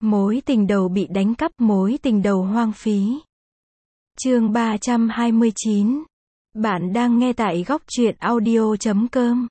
Mối tình đầu bị đánh cắp, mối tình đầu hoang phí. Chương 329. Bạn đang nghe tại góc truyện audio.com.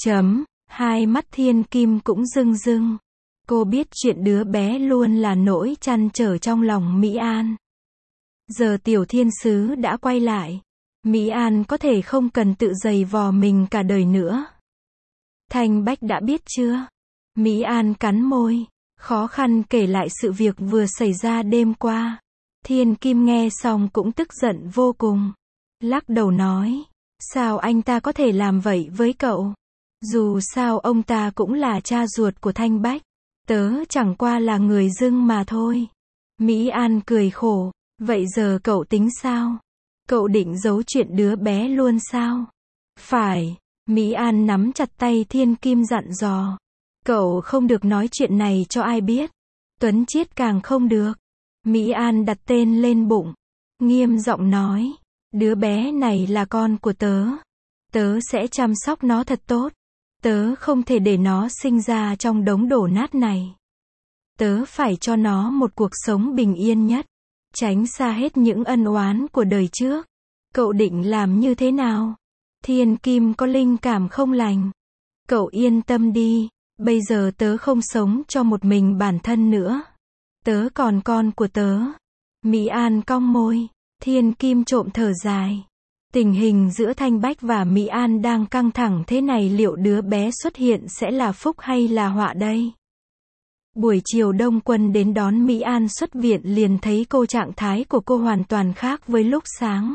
Hai mắt Thiên Kim cũng rưng rưng. Cô biết chuyện đứa bé luôn là nỗi trăn trở trong lòng Mỹ An. Giờ tiểu thiên sứ đã quay lại. Mỹ An có thể không cần tự giày vò mình cả đời nữa. Thanh Bách đã biết chưa? Mỹ An cắn môi, khó khăn kể lại sự việc vừa xảy ra đêm qua. Thiên Kim nghe xong cũng tức giận vô cùng. Lắc đầu nói, sao anh ta có thể làm vậy với cậu? Dù sao ông ta cũng là cha ruột của Thanh Bách. Tớ chẳng qua là người dưng mà thôi. Mỹ An cười khổ, vậy giờ cậu tính sao? Cậu định giấu chuyện đứa bé luôn sao? Phải, Mỹ An nắm chặt tay Thiên Kim dặn dò. Cậu không được nói chuyện này cho ai biết. Tuấn Chiết càng không được. Mỹ An đặt tên lên bụng, nghiêm giọng nói, đứa bé này là con của tớ. Tớ sẽ chăm sóc nó thật tốt. Tớ không thể để nó sinh ra trong đống đổ nát này. Tớ phải cho nó một cuộc sống bình yên nhất, tránh xa hết những ân oán của đời trước. Cậu định làm như thế nào? Thiên Kim có linh cảm không lành. Cậu yên tâm đi, bây giờ tớ không sống cho một mình bản thân nữa. Tớ còn con của tớ. Mỹ An cong môi. Thiên Kim trộm thở dài. Tình hình giữa Thanh Bách và Mỹ An đang căng thẳng thế này, liệu đứa bé xuất hiện sẽ là phúc hay là họa đây? Buổi chiều Đông Quân đến đón Mỹ An xuất viện liền thấy trạng thái của cô hoàn toàn khác với lúc sáng.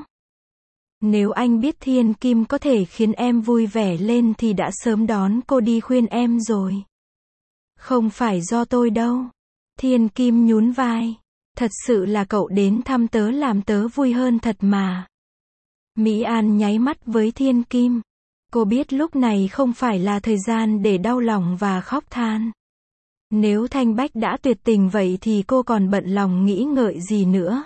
Nếu anh biết Thiên Kim có thể khiến em vui vẻ lên thì đã sớm đón cô đi khuyên em rồi. Không phải do tôi đâu. Thiên Kim nhún vai. Thật sự là cậu đến thăm tớ làm tớ vui hơn thật mà. Mỹ An nháy mắt với Thiên Kim. Cô biết lúc này không phải là thời gian để đau lòng và khóc than. Nếu Thanh Bách đã tuyệt tình vậy thì cô còn bận lòng nghĩ ngợi gì nữa.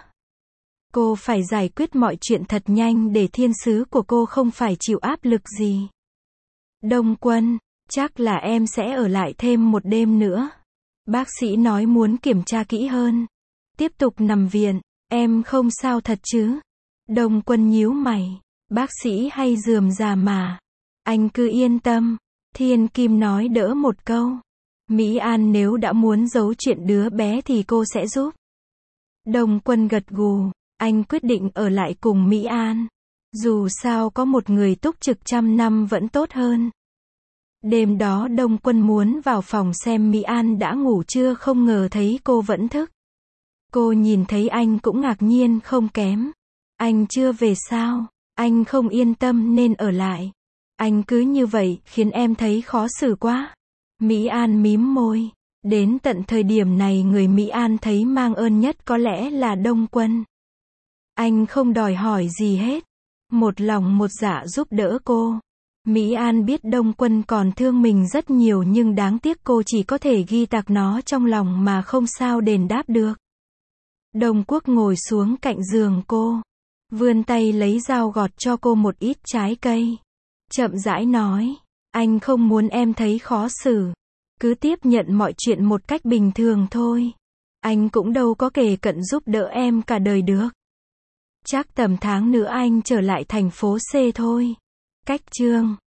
Cô phải giải quyết mọi chuyện thật nhanh để thiên sứ của cô không phải chịu áp lực gì. Đông Quân, chắc là em sẽ ở lại thêm một đêm nữa. Bác sĩ nói muốn kiểm tra kỹ hơn. Tiếp tục nằm viện, em không sao thật chứ? Đông Quân nhíu mày. Bác sĩ hay rườm rà mà. Anh cứ yên tâm. Thiên Kim nói đỡ một câu. Mỹ An nếu đã muốn giấu chuyện đứa bé thì cô sẽ giúp. Đông Quân gật gù. Anh quyết định ở lại cùng Mỹ An. Dù sao có một người túc trực 100 năm vẫn tốt hơn. Đêm đó Đông Quân muốn vào phòng xem Mỹ An đã ngủ chưa, không ngờ thấy cô vẫn thức. Cô nhìn thấy anh cũng ngạc nhiên không kém. Anh chưa về sao? Anh không yên tâm nên ở lại. Anh cứ như vậy khiến em thấy khó xử quá. Mỹ An mím môi. Đến tận thời điểm này người Mỹ An thấy mang ơn nhất có lẽ là Đông Quân. Anh không đòi hỏi gì hết. Một lòng một dạ giúp đỡ cô. Mỹ An biết Đông Quân còn thương mình rất nhiều nhưng đáng tiếc cô chỉ có thể ghi tạc nó trong lòng mà không sao đền đáp được. Đông Quốc ngồi xuống cạnh giường cô. Vươn tay lấy dao gọt cho cô một ít trái cây. Chậm rãi nói. Anh không muốn em thấy khó xử. Cứ tiếp nhận mọi chuyện một cách bình thường thôi. Anh cũng đâu có kề cận giúp đỡ em cả đời được. Chắc tầm tháng nữa anh trở lại thành phố C thôi. Cách chương